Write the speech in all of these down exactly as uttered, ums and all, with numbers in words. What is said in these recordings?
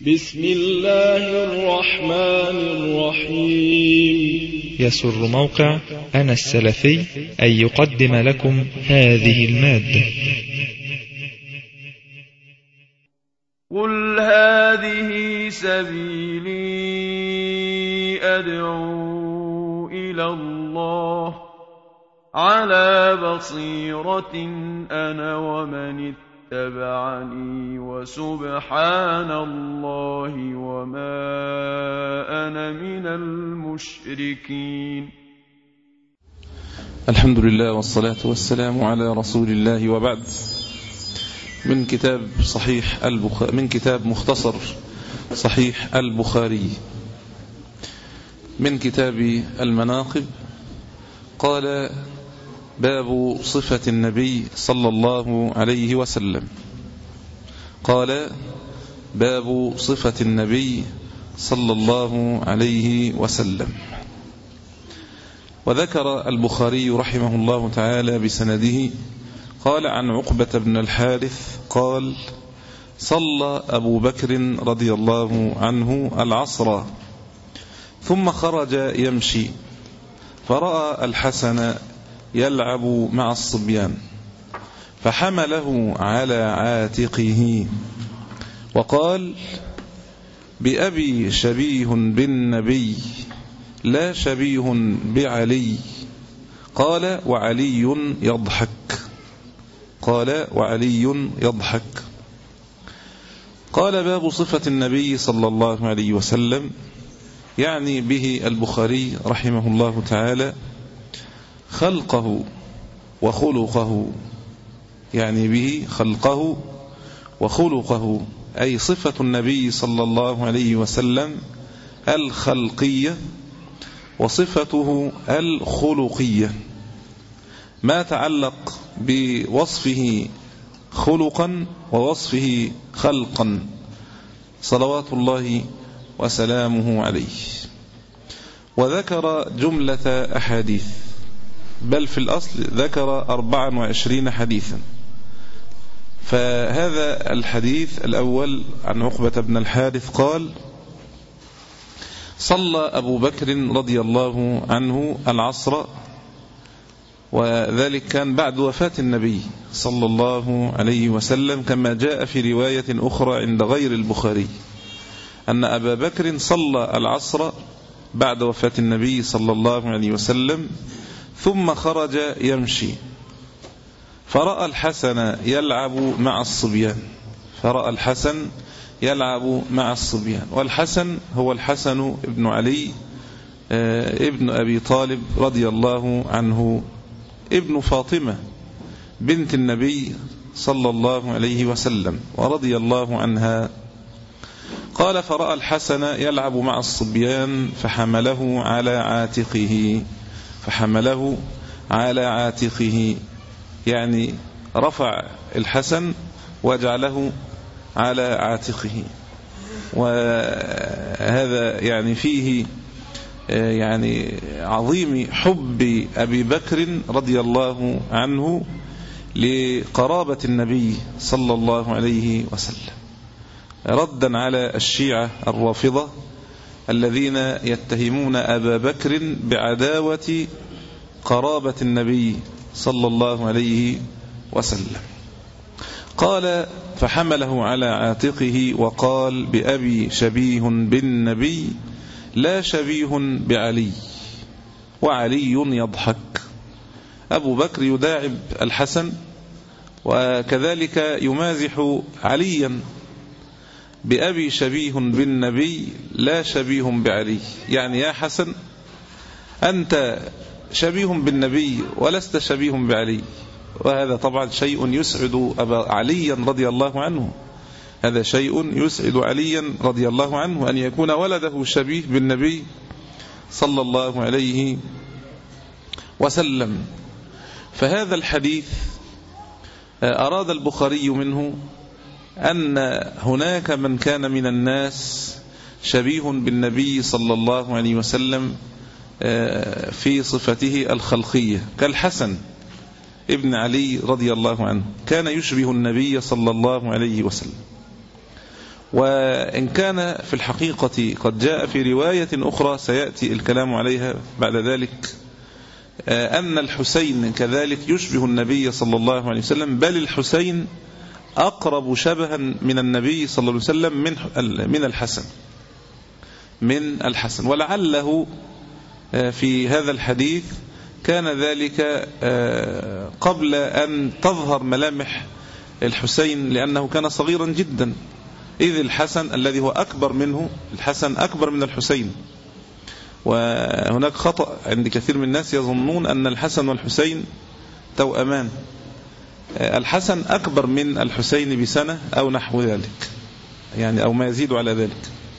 بسم الله الرحمن الرحيم. يسر موقع أنا السلفي أن يقدم لكم هذه المادة. قل هذه سبيلي أدعو إلى الله على بصيرة أنا ومن اتبعني وسبحان الله وما أنا من المشركين. الحمد لله والصلاة والسلام على رسول الله، وبعد. من كتاب صحيح البخاري من كتاب مختصر صحيح البخاري من كتاب المناقب. قال: باب صفة النبي صلى الله عليه وسلم. قال: باب صفة النبي صلى الله عليه وسلم. وذكر البخاري رحمه الله تعالى بسنده قال: عن عقبة بن الحارث قال: صلى أبو بكر رضي الله عنه العصر ثم خرج يمشي فرأى الحسن يلعب مع الصبيان فحمله على عاتقه وقال: بأبي شبيه بالنبي لا شبيه بعلي. قال: وعلي يضحك قال وعلي يضحك قال: باب صفة النبي صلى الله عليه وسلم، يعني به البخاري رحمه الله تعالى خلقه وخلقه، يعني به خلقه وخلقه، أي صفة النبي صلى الله عليه وسلم الخلقية وصفته الخلقية، ما تعلق بوصفه خلقا ووصفه خلقا صلوات الله وسلامه عليه. وذكر جملة أحاديث، بل في الأصل ذكر أربعا وعشرين حديثا. فهذا الحديث الأول عن عقبة بن الحارث قال: صلى أبو بكر رضي الله عنه العصر، وذلك كان بعد وفاة النبي صلى الله عليه وسلم، كما جاء في رواية أخرى عند غير البخاري أن أبا بكر صلى العصر بعد وفاة النبي صلى الله عليه وسلم ثم خرج يمشي فرأى الحسن يلعب مع الصبيان فرأى الحسن يلعب مع الصبيان والحسن هو الحسن ابن علي ابن أبي طالب رضي الله عنه، ابن فاطمة بنت النبي صلى الله عليه وسلم ورضي الله عنها. قال: فرأى الحسن يلعب مع الصبيان فحمله على عاتقه فحمله على عاتقه يعني رفع الحسن وجعله على عاتقه. وهذا يعني فيه يعني عظيم حب أبي بكر رضي الله عنه لقرابة النبي صلى الله عليه وسلم، ردا على الشيعة الرافضة الذين يتهمون أبا بكر بعداوة قرابة النبي صلى الله عليه وسلم. قال: فحمله على عاتقه وقال: بأبي شبيه بالنبي لا شبيه بعلي وعلي يضحك. أبو بكر يداعب الحسن وكذلك يمازح عليا: بأبي شبيه بالنبي لا شبيه بعلي، يعني يا حسن أنت شبيه بالنبي ولست شبيه بعلي. وهذا طبعا شيء يسعد أبا علي رضي الله عنه هذا شيء يسعد عليا رضي الله عنه أن يكون ولده شبيه بالنبي صلى الله عليه وسلم. فهذا الحديث أراد البخاري منه أن هناك من كان من الناس شبيه بالنبي صلى الله عليه وسلم في صفته الخلقية، كالحسن ابن علي رضي الله عنه كان يشبه النبي صلى الله عليه وسلم. وإن كان في الحقيقة قد جاء في رواية أخرى سيأتي الكلام عليها بعد ذلك أن الحسين كذلك يشبه النبي صلى الله عليه وسلم، بل الحسين أقرب شبها من النبي صلى الله عليه وسلم من من الحسن من الحسن ولعله في هذا الحديث كان ذلك قبل أن تظهر ملامح الحسين، لأنه كان صغيرا جدا، إذ الحسن الذي هو أكبر منه، الحسن أكبر من الحسين. وهناك خطأ عند كثير من الناس يظنون أن الحسن والحسين توأمان. الحسن أكبر من الحسين بسنة أو نحو ذلك، يعني أو ما يزيد على ذلك.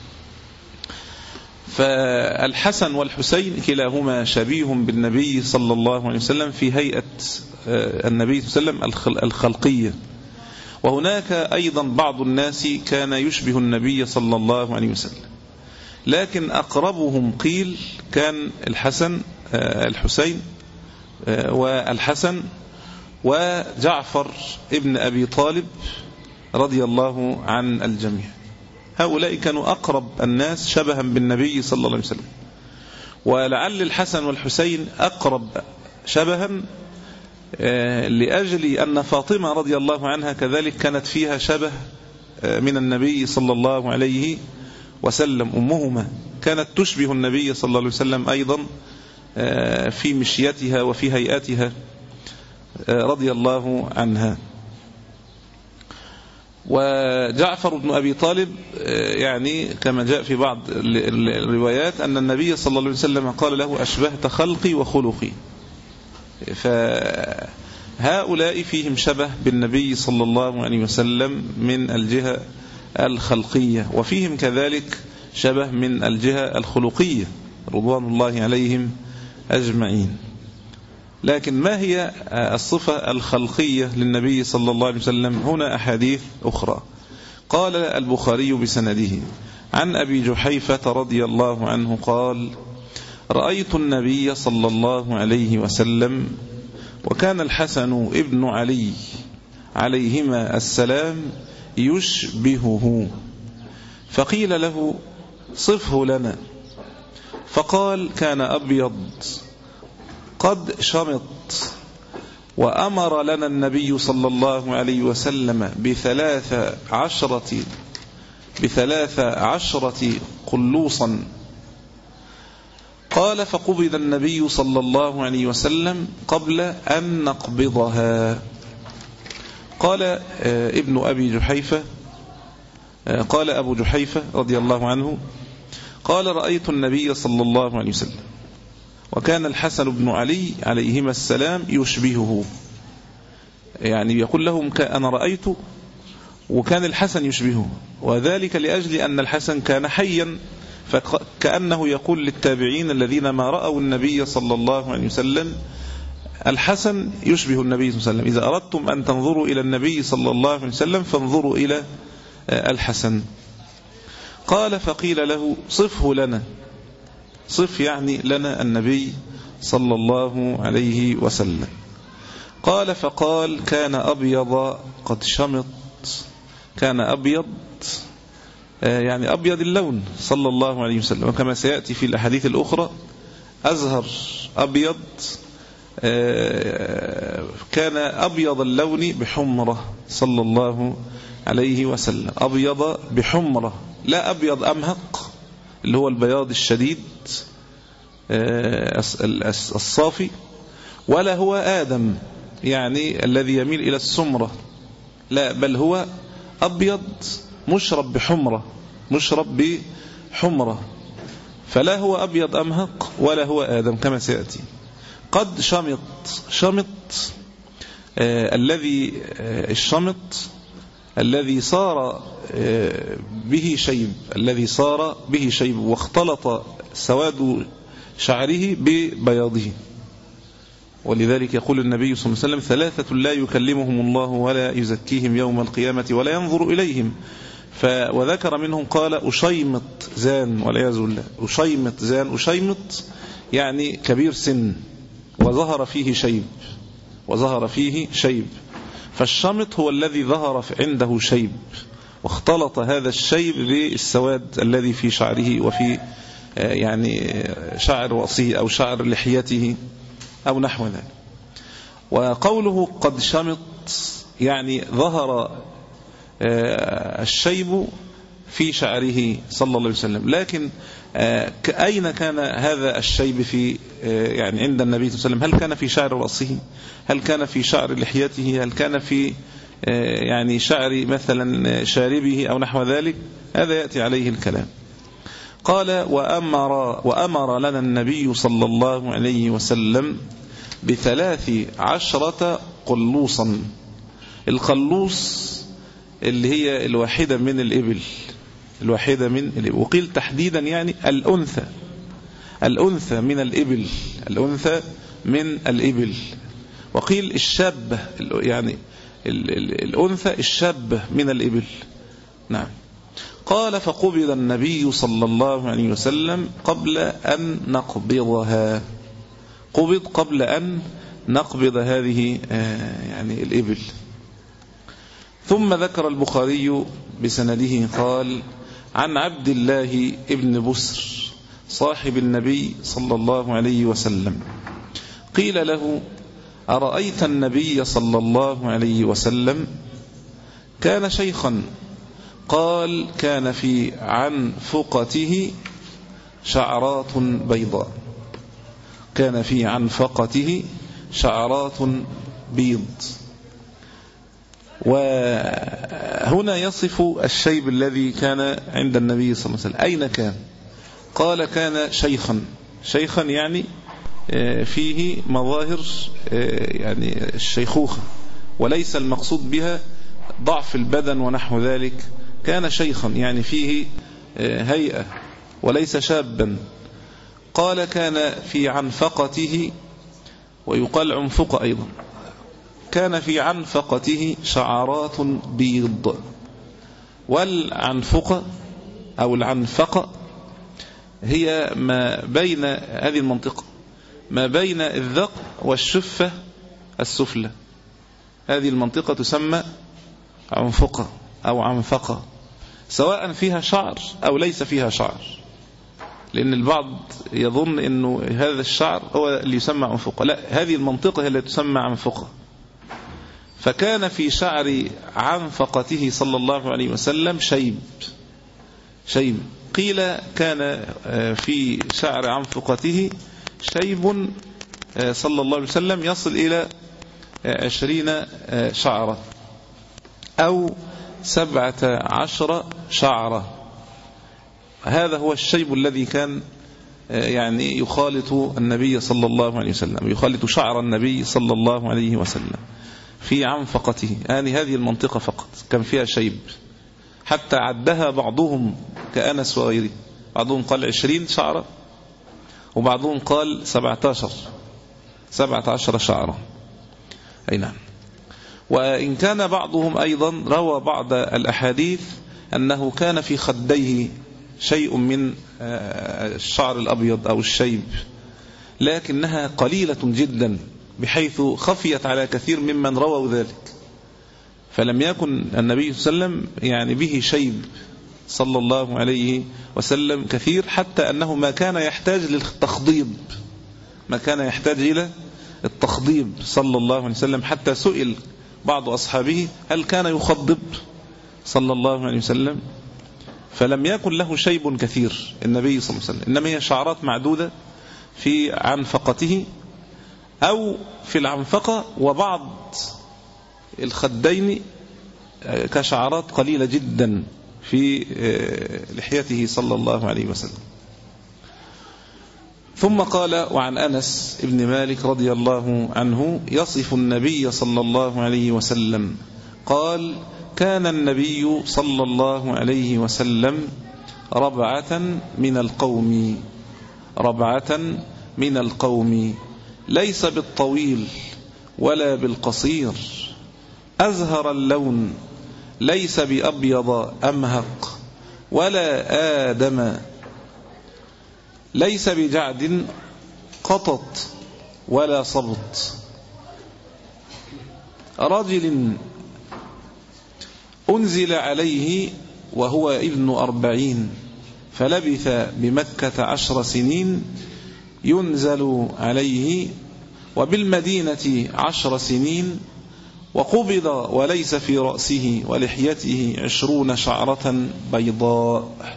فالحسن والحسين كلاهما شبيه بالنبي صلى الله عليه وسلم في هيئة النبي صلى الله عليه وسلم الخلقية. وهناك أيضا بعض الناس كان يشبه النبي صلى الله عليه وسلم، لكن أقربهم قيل كان الحسن الحسين والحسن وجعفر ابن أبي طالب رضي الله عن الجميع. هؤلاء كانوا أقرب الناس شبها بالنبي صلى الله عليه وسلم. ولعل الحسن والحسين أقرب شبها لأجل أن فاطمة رضي الله عنها كذلك كانت فيها شبه من النبي صلى الله عليه وسلم. أمهما كانت تشبه النبي صلى الله عليه وسلم أيضا في مشيتها وفي هيئتها رضي الله عنها. وجعفر بن أبي طالب يعني كما جاء في بعض الروايات أن النبي صلى الله عليه وسلم قال له أشبهت خلقي وخلقي. فهؤلاء فيهم شبه بالنبي صلى الله عليه وسلم من الجهة الخلقية، وفيهم كذلك شبه من الجهة الخلقية رضوان الله عليهم أجمعين. لكن ما هي الصفة الخلقية للنبي صلى الله عليه وسلم؟ هنا أحاديث أخرى. قال البخاري بسنده عن أبي جحيفة رضي الله عنه قال: رأيت النبي صلى الله عليه وسلم وكان الحسن ابن علي عليهما السلام يشبهه، فقيل له صفه لنا، فقال: كان أبيض قد شمط، وأمر لنا النبي صلى الله عليه وسلم بثلاث عشرة بثلاث عشرة قلوصا. قال: فقبض النبي صلى الله عليه وسلم قبل أن نقبضها. قال ابن أبي جحيفة قال أبو جحيفة رضي الله عنه قال: رأيت النبي صلى الله عليه وسلم وكان الحسن بن علي عليهما السلام يشبهه، يعني يقول لهم أنا رأيت وكان الحسن يشبهه، وذلك لأجل أن الحسن كان حيا، فكأنه يقول للتابعين الذين ما رأوا النبي صلى الله عليه وسلم: الحسن يشبه النبي صلى الله عليه وسلم، إذا أردتم أن تنظروا إلى النبي صلى الله عليه وسلم فانظروا إلى الحسن. قال: فقيل له صفه لنا، صف يعني لنا النبي صلى الله عليه وسلم. قال: فقال: كان أبيض قد شمط، كان أبيض يعني أبيض اللون صلى الله عليه وسلم، وكما سيأتي في الأحاديث الأخرى أزهر أبيض، كان أبيض اللون بحمرة صلى الله عليه وسلم، أبيض بحمرة، لا أبيض أمهق اللي هو البياض الشديد الصافي، ولا هو آدم يعني الذي يميل إلى السمرة، لا، بل هو أبيض مشرب بحمرة، مشرب بحمرة، فلا هو أبيض أمهق ولا هو آدم كما سيأتي. قد شمط، شمط آه الذي آه الشمط الذي صار آه به شيب، الذي صار به شيب واختلط سواد شعره ببياضه. ولذلك يقول النبي صلى الله عليه وسلم: ثلاثة لا يكلمهم الله ولا يزكيهم يوم القيامة ولا ينظر إليهم. وذكر منهم قال: أشيمط زان، والعياذ بالله، أشيمط زان، أشيمط يعني كبير سن وظهر فيه شيب، وظهر فيه شيب، فالشمط هو الذي ظهر عنده شيب، واختلط هذا الشيب بالسواد الذي في شعره وفي يعني شعر رأسه أو شعر لحيته أو نحو ذلك. وقوله قد شمط يعني ظهر الشيب في شعره صلى الله عليه وسلم، لكن أين كان هذا الشيب في يعني عند النبي صلى الله عليه وسلم؟ هل كان في شعر رأسه؟ هل كان في شعر لحيته؟ هل كان في يعني شعر مثلا شاربه أو نحو ذلك؟ هذا يأتي عليه الكلام. قال وأمر, وأمر لنا النبي صلى الله عليه وسلم بثلاث عشرة قلوصا. القلوص اللي هي الواحدة من الإبل، الواحدة من الإبل، وقيل تحديدا يعني الأنثى، الأنثى من الإبل، الأنثى من الإبل، وقيل الشابة يعني الأنثى الشابة من الإبل. نعم. قال فقبض النبي صلى الله عليه وسلم قبل أن نقبضها، قبض قبل أن نقبض هذه يعني الإبل. ثم ذكر البخاري بسنده قال عن عبد الله ابن بسر صاحب النبي صلى الله عليه وسلم قيل له أرأيت النبي صلى الله عليه وسلم كان شيخا؟ قال كان في عنفقته شعرات بيضاء، كان في عنفقته شعرات بيض. وهنا يصف الشيب الذي كان عند النبي صلى الله عليه وسلم. أين كان؟ قال كان شيخا، شيخا يعني فيه مظاهر يعني الشيخوخة، وليس المقصود بها ضعف البدن ونحو ذلك. كان شيخا يعني فيه هيئة وليس شابا. قال كان في عنفقته، ويقال عنفقة أيضا، كان في عنفقته شعرات بيض. والعنفقة أو العنفقة هي ما بين هذه المنطقة، ما بين الذقن والشفة السفلى، هذه المنطقة تسمى عنفقة أو عنفقة، سواء فيها شعر أو ليس فيها شعر، لأن البعض يظن أنه هذا الشعر هو اللي يسمى عنفقة. لا، هذه المنطقة هي التي تسمى عنفقة. فكان في شعر عنفقته صلى الله عليه وسلم شيب، شيب. قيل كان في شعر عنفقته شيب صلى الله عليه وسلم يصل إلى عشرين شعرة أو سبعة عشر شعرة. هذا هو الشيب الذي كان يعني يخالط النبي صلى الله عليه وسلم، يخالط شعر النبي صلى الله عليه وسلم في عنفقته. يعني هذه المنطقة فقط كان فيها شيب، حتى عدها بعضهم كأنس وغيره، بعضهم قال عشرين شعرة وبعضهم قال سبعة عشر سبعة عشر شعرة. أي نعم. وإن كان بعضهم أيضا روى بعض الأحاديث أنه كان في خديه شيء من الشعر الأبيض أو الشيب، لكنها قليلة جدا بحيث خفيت على كثير ممن رووا ذلك. فلم يكن النبي صلى الله عليه وسلم يعني به شيب صلى الله عليه وسلم كثير، حتى أنه ما كان يحتاج للتخضيب، ما كان يحتاج إلى التخضيب صلى الله عليه وسلم. حتى سئل بعض أصحابه هل كان يخضب صلى الله عليه وسلم؟ فلم يكن له شيب كثير النبي صلى الله عليه وسلم، إنما هي شعرات معدودة في عنفقته أو في العنفقة، وبعض الخدين كشعرات قليلة جدا في لحيته صلى الله عليه وسلم. ثم قال وعن أنس بن مالك رضي الله عنه يصف النبي صلى الله عليه وسلم قال كان النبي صلى الله عليه وسلم ربعة من القوم، ربعة من القوم، ليس بالطويل ولا بالقصير، أزهر اللون، ليس بأبيض أمهق ولا آدم، ليس بجعد قطط ولا صبط، رجل أنزل عليه وهو ابن أربعين فلبث بمكة عشر سنين ينزل عليه، وبالمدينة عشر سنين، وقبض وليس في رأسه ولحيته عشرون شعرة بيضاء.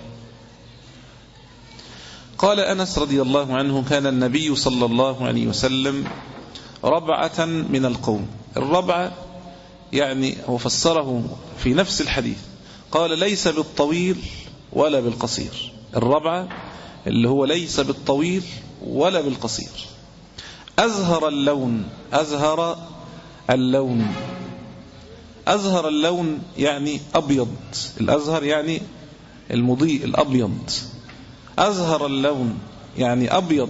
قال أنس رضي الله عنه: كان النبي صلى الله عليه وسلم ربعة من القوم. الربعة يعني هو فسره في نفس الحديث، قال ليس بالطويل ولا بالقصير. الربعة اللي هو ليس بالطويل ولا بالقصير. أزهر اللون، أزهر اللون أزهر اللون يعني أبيض. الأزهر يعني المضيء الأبيض. أزهر اللون يعني أبيض.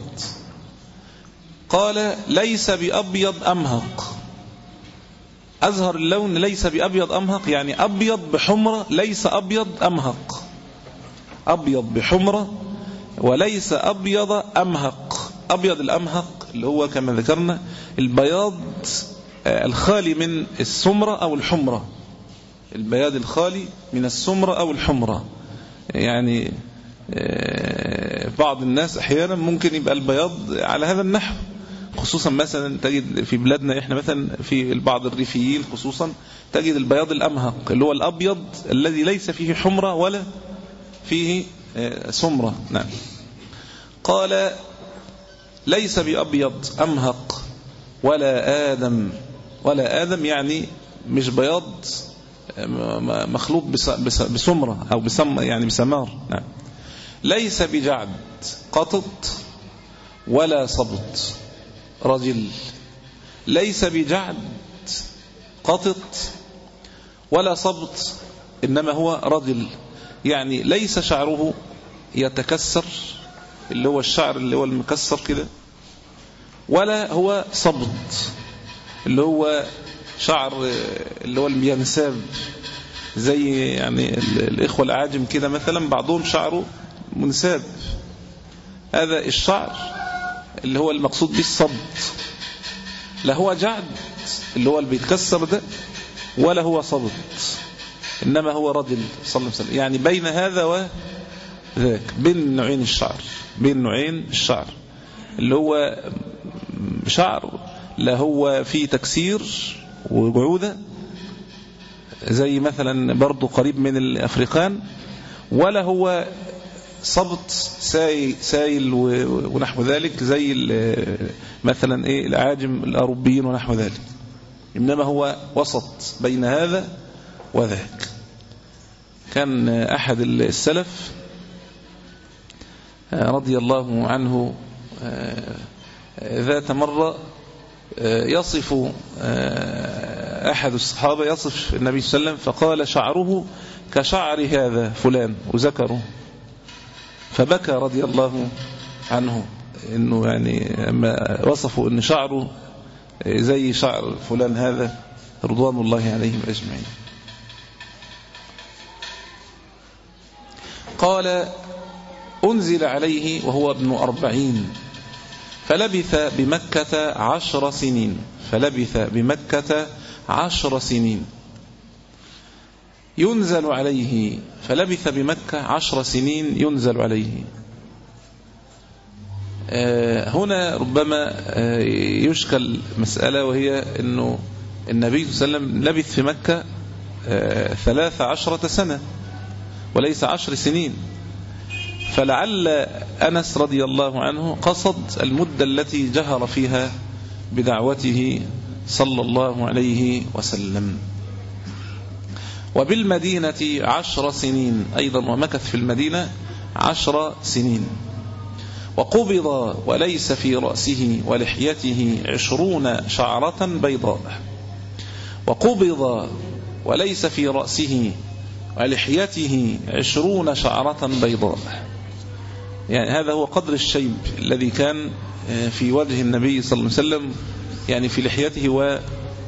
قال ليس بأبيض أمهق. أزهر اللون ليس بأبيض أمهق يعني أبيض بحمرة، ليس أبيض أمهق. أبيض بحمرة وليس أبيض أمهق. أبيض الأمهق اللي هو كما ذكرنا البياض الخالي من السمرة أو الحمرة، البياض الخالي من السمرة أو الحمرة. يعني بعض الناس أحيانا ممكن يبقى البياض على هذا النحو، خصوصا مثلا تجد في بلادنا إحنا مثلا في بعض الريفيين خصوصا تجد البياض الأمهق اللي هو الأبيض الذي ليس فيه حمرة ولا فيه سمرة. نعم. قال ليس بأبيض أمهق ولا آدم. ولا آدم يعني مش بياض مخلوط بسمرة أو بسم يعني بسمار. نعم. ليس بجعد قطط ولا صبط رجل. ليس بجعد قطط ولا صبط، إنما هو رجل. يعني ليس شعره يتكسر اللي هو الشعر اللي هو المكسر كده، ولا هو صبط اللي هو شعر اللي هو الينساب زي يعني الإخوة الأعاجم كده مثلا بعضهم شعره منساب. هذا الشعر اللي هو المقصود به الصبط. لا هو جعد اللي هو اللي بيتكسر ده ولا هو صبط، إنما هو رجل صلى الله عليه وسلم. يعني بين هذا وذاك، بين نوعين الشعر، بين نوعين الشعر اللي هو شعر لا هو فيه تكسير وجعودة زي مثلا برضو قريب من الأفريقان، ولا هو صبت سايل ونحو ذلك زي مثلا ايه الأعاجم الأوروبيين ونحو ذلك، إنما هو وسط بين هذا وذاك. كان أحد السلف رضي الله عنه ذات مرة يصف أحد الصحابة يصف النبي صلى الله عليه وسلم فقال شعره كشعر هذا فلان وذكره، فبكى رضي الله عنه إنه يعني أما وصفوا إن شعره زي شعر فلان هذا رضوان الله عليهم أجمعين. قال أنزل عليه وهو ابن أربعين فلبث بمكة عشر سنين فلبث بمكة عشر سنين ينزل عليه فلبث بمكة عشر سنين ينزل عليه. آه هنا ربما آه يشكل مسألة، وهي أنه النبي صلى الله عليه وسلم لبث في مكة آه ثلاث عشرة سنة وليس عشر سنين، فلعل أنس رضي الله عنه قصد المدة التي جهر فيها بدعوته صلى الله عليه وسلم. وبالمدينة عشر سنين أيضا، ومكث في المدينة عشر سنين. وقبض وليس في رأسه ولحيته عشرون شعرة بيضاء. وقبض وليس في رأسه ولحيته عشرون شعرة بيضاء. يعني هذا هو قدر الشيب الذي كان في وجه النبي صلى الله عليه وسلم، يعني في لحيته و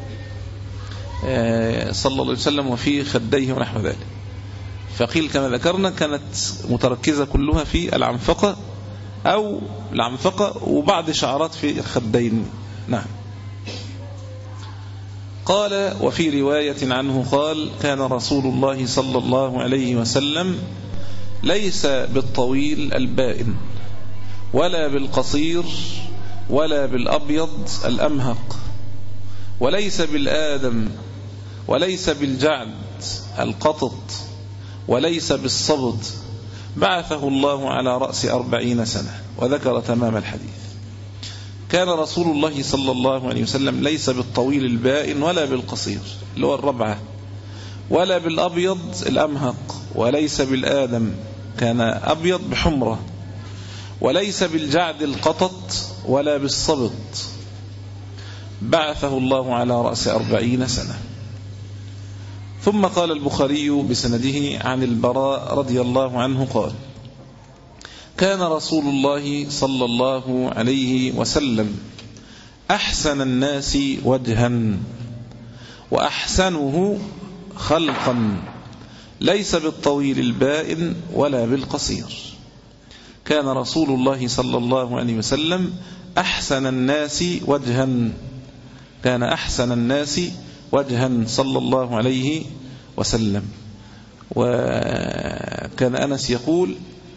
صلى الله عليه وسلم وفي خديه ونحو ذلك. فقيل كما ذكرنا كانت متركزة كلها في العنفقة أو العنفقة وبعض شعرات في الخدين. نعم. قال وفي رواية عنه قال كان رسول الله صلى الله عليه وسلم ليس بالطويل البائن ولا بالقصير ولا بالأبيض الأمهق وليس بالآدم وليس بالجعد القطط وليس بالصبط، بعثه الله على رأس أربعين سنة، وذكر تمام الحديث. كان رسول الله صلى الله عليه وسلم ليس بالطويل البائن ولا بالقصير اللي هو الربعة ولا بالأبيض الأمهق وليس بالآدم كان أبيض بحمرة وليس بالجعد القطط ولا بالصبط، بعثه الله على رأس أربعين سنة. ثم قال البخاري بسنده عن البراء رضي الله عنه قال كان رسول الله صلى الله عليه وسلم أحسن الناس وجها وأحسنه خلقا ليس بالطويل البائن ولا بالقصير. كان رسول الله صلى الله عليه وسلم أحسن الناس وجها كان أحسن الناس وجها صلى الله عليه وسلم. وكان أنس يقول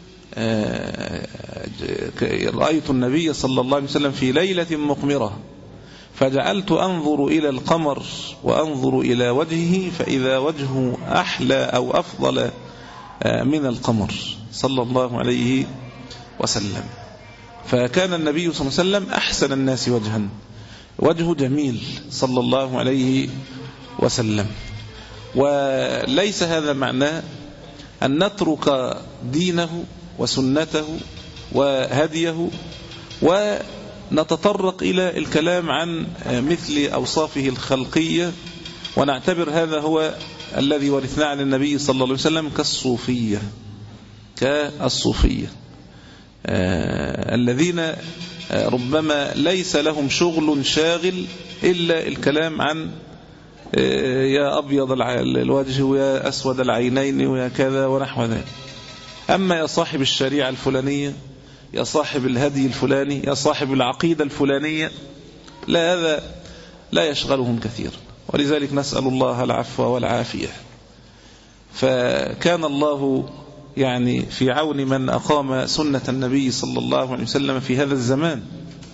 رأيت النبي صلى الله عليه وسلم في ليلة مقمرة فجعلت أنظر إلى القمر وأنظر إلى وجهه فإذا وجهه أحلى أو أفضل من القمر صلى الله عليه وسلم. فكان النبي صلى الله عليه وسلم أحسن الناس وجها، وجهه جميل صلى الله عليه وسلم. وليس هذا معناه أن نترك دينه وسنته وهديه ونتطرق إلى الكلام عن مثل أوصافه الخلقية ونعتبر هذا هو الذي ورثنا عن النبي صلى الله عليه وسلم كالصوفية كالصوفية آه الذين آه ربما ليس لهم شغل شاغل إلا الكلام عن آه يا أبيض الوجه ويا أسود العينين ويا كذا ونحو ذلك. أما يا صاحب الشريعة الفلانية، يا صاحب الهدي الفلاني، يا صاحب العقيدة الفلانية، لا، هذا لا يشغلهم كثيرا. ولذلك نسأل الله العفو والعافية. فكان الله يعني في عون من أقام سنة النبي صلى الله عليه وسلم في هذا الزمان.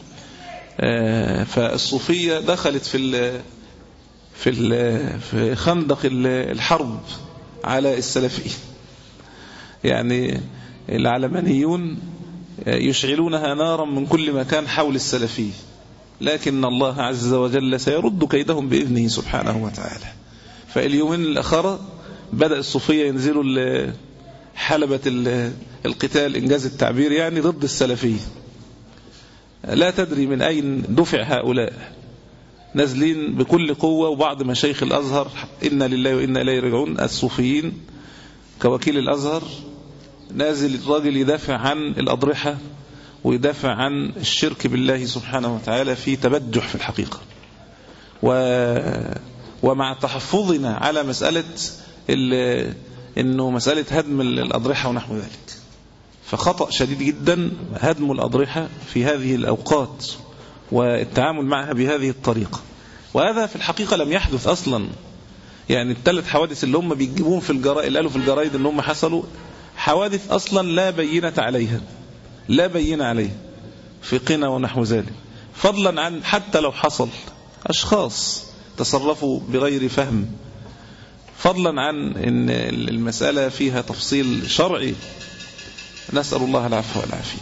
فالصوفية دخلت في ال في ال في خندق الحرب على السلفية. يعني العلمانيون يشعلونها نارا من كل مكان حول السلفية، لكن الله عز وجل سيرد كيدهم بإذنه سبحانه وتعالى. فاليومين الأخرى بدأ الصوفية ينزلوا حلبة القتال إنجاز التعبير يعني ضد السلفية. لا تدري من أين دفع هؤلاء، نازلين بكل قوة. وبعض مشايخ الأزهر إنا لله وإنا إليه راجعون الصوفيين كوكيل الأزهر نازل الراجل يدافع عن الأضرحة ويدافع عن الشرك بالله سبحانه وتعالى في تبجح في الحقيقة، و... ومع تحفظنا على مسألة ال... إنه مسألة هدم الأضرحة ونحو ذلك. فخطأ شديد جدا هدم الأضرحة في هذه الأوقات والتعامل معها بهذه الطريقة. وهذا في الحقيقة لم يحدث أصلا. يعني الثلاث حوادث اللي هم بيجيبون في الجرائد اللي قالوا في الجرائد إن هم حصلوا حوادث أصلا لا بينة عليها لا بينة عليها في قنا ونحو ذلك، فضلا عن حتى لو حصل أشخاص تصرفوا بغير فهم، فضلا عن إن المسألة فيها تفصيل شرعي. نسأل الله العفو والعافية.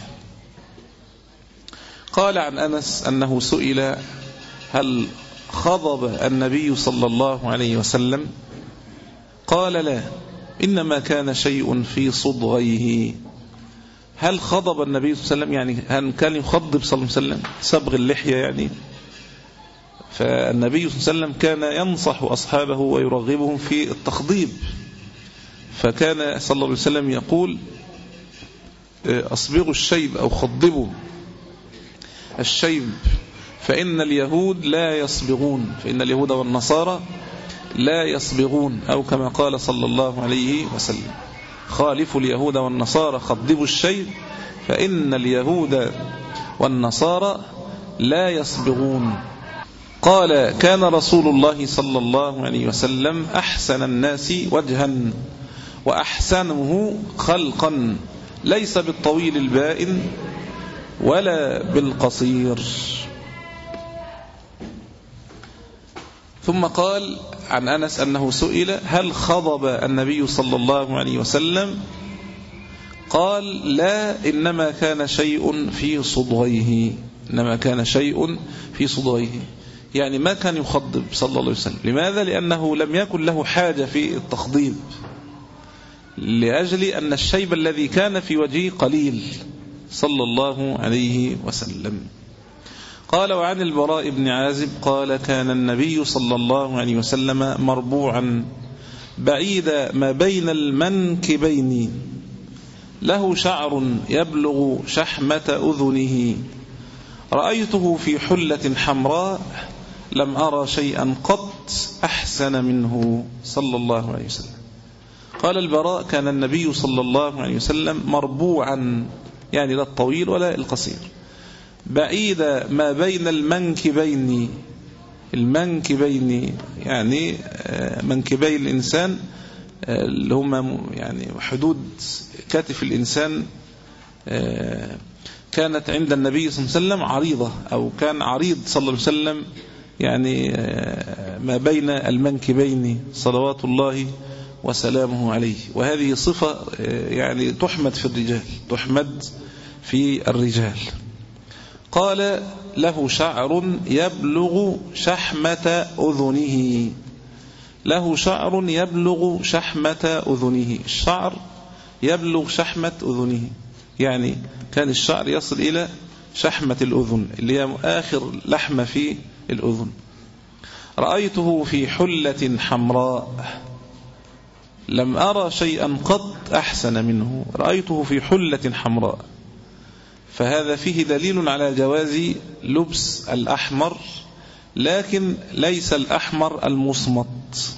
قال عن أنس أنه سئل هل خضب النبي صلى الله عليه وسلم؟ قال لا، إنما كان شيء في صدغيه. هل خضب النبي صلى الله عليه وسلم يعني هل كان يخضب صلى الله عليه وسلم صبغ اللحية يعني؟ فالنبي صلى الله عليه وسلم كان ينصح أصحابه ويرغبهم في التخضيب. فكان صلى الله عليه وسلم يقول أصبغوا الشيب أو خضبوا الشيب فإن اليهود لا يصبغون، فإن اليهود والنصارى لا يصبغون، أو كما قال صلى الله عليه وسلم خالفوا اليهود والنصارى خضبوا الشيب فإن اليهود والنصارى لا يصبغون. قال كان رسول الله صلى الله عليه وسلم أحسن الناس وجها وأحسنه خلقا ليس بالطويل البائن ولا بالقصير. ثم قال عن أنس أنه سئل هل خضب النبي صلى الله عليه وسلم؟ قال لا، إنما كان شيء في صدغيه، إنما كان شيء في صدغيه، يعني ما كان يخضب صلى الله عليه وسلم. لماذا؟ لأنه لم يكن له حاجة في التخضيب، لأجل أن الشيب الذي كان في وجهه قليل صلى الله عليه وسلم. قال وعن البراء بن عازب قال كان النبي صلى الله عليه وسلم مربوعا بعيد ما بين المنكبين، له شعر يبلغ شحمة أذنه، رأيته في حلة حمراء لم أرى شيئا قط أحسن منه صلى الله عليه وسلم. قال البراء كان النبي صلى الله عليه وسلم مربوعا، يعني لا الطويل ولا القصير، بعيد ما بين المنكبين، المنكبين يعني منكبي الإنسان اللي هم يعني حدود كتف الإنسان كانت عند النبي صلى الله عليه وسلم عريضة، أو كان عريض صلى الله عليه وسلم يعني ما بين المنكبين صلوات الله وسلامه عليه. وهذه صفة يعني تحمد في الرجال، تحمد في الرجال. قال له شعر يبلغ شحمة أذنه، له شعر يبلغ شحمة أذنه، الشعر يبلغ شحمة أذنه، يعني كان الشعر يصل إلى شحمة الأذن اللي هي آخر لحمة في الأذن. رأيته في حلة حمراء لم أرى شيئا قط أحسن منه، رأيته في حلة حمراء. فهذا فيه دليل على جواز لبس الأحمر، لكن ليس الأحمر المصمت،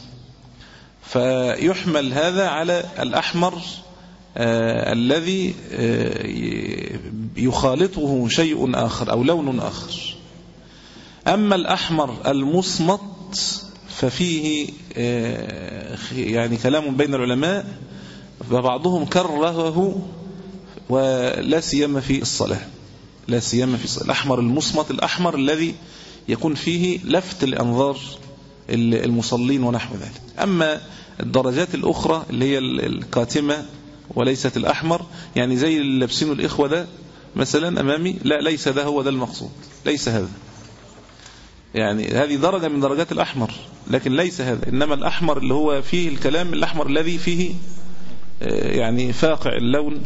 فيحمل هذا على الأحمر آه الذي آه يخالطه شيء آخر أو لون آخر. أما الأحمر المصمت ففيه آه يعني كلام بين العلماء، فبعضهم كرهه ولا سيما في الصلاة، لا سيما في الصلاة. الأحمر المصمت الأحمر الذي يكون فيه لفت الأنظار المصلين ونحو ذلك. أما الدرجات الأخرى اللي هي القاتمة وليست الأحمر، يعني زي اللي لابسينه الإخوة ده مثلا أمامي، لا ليس ده هو ده المقصود، ليس هذا، يعني هذه درجة من درجات الأحمر لكن ليس هذا. إنما الأحمر اللي هو فيه الكلام، الأحمر الذي فيه يعني فاقع اللون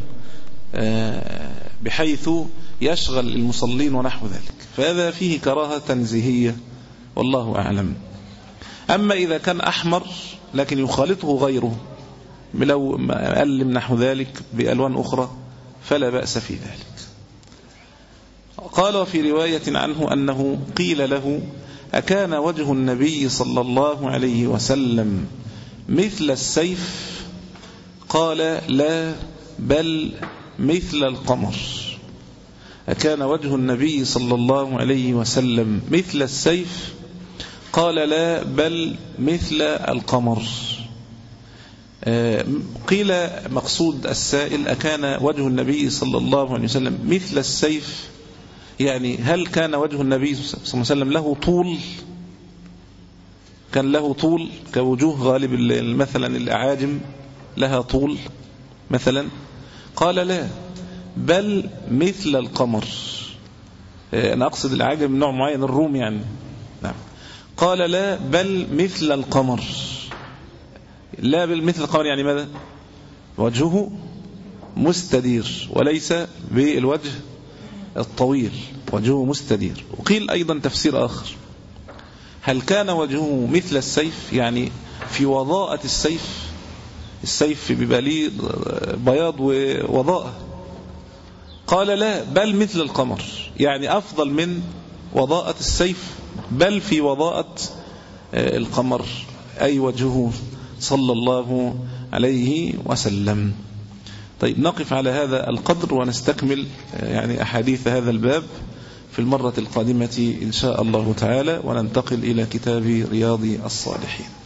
بحيث يشغل المصلين ونحو ذلك، فهذا فيه كراهة تنزيهية والله أعلم. أما إذا كان أحمر لكن يخالطه غيره لو أقل من نحو ذلك بألوان أخرى فلا بأس في ذلك. قال في رواية عنه أنه قيل له أكان وجه النبي صلى الله عليه وسلم مثل السيف؟ قال لا، بل مثل القمر. أكان وجه النبي صلى الله عليه وسلم مثل السيف؟ قال لا، بل مثل القمر. قيل مقصود السائل أكان وجه النبي صلى الله عليه وسلم مثل السيف، يعني هل كان وجه النبي صلى الله عليه وسلم له طول؟ كان له طول كوجوه غالب مثلا الأعاجم لها طول مثلا؟ قال لا، بل مثل القمر. أنا أقصد الأعاجم نوع معين، الروم يعني. نعم. قال لا، بل مثل القمر. لا، بل مثل القمر يعني ماذا؟ وجهه مستدير وليس بالوجه الطويل، وجهه مستدير. وقيل أيضا تفسير آخر، هل كان وجهه مثل السيف يعني في وضاءة السيف؟ السيف بيبقى ليه بياض ووضاءة. قال لا، بل مثل القمر، يعني أفضل من وضاءة السيف، بل في وضاءة القمر، أي وجهه صلى الله عليه وسلم. طيب نقف على هذا القدر ونستكمل يعني أحاديث هذا الباب في المرة القادمة إن شاء الله تعالى، وننتقل إلى كتاب رياض الصالحين.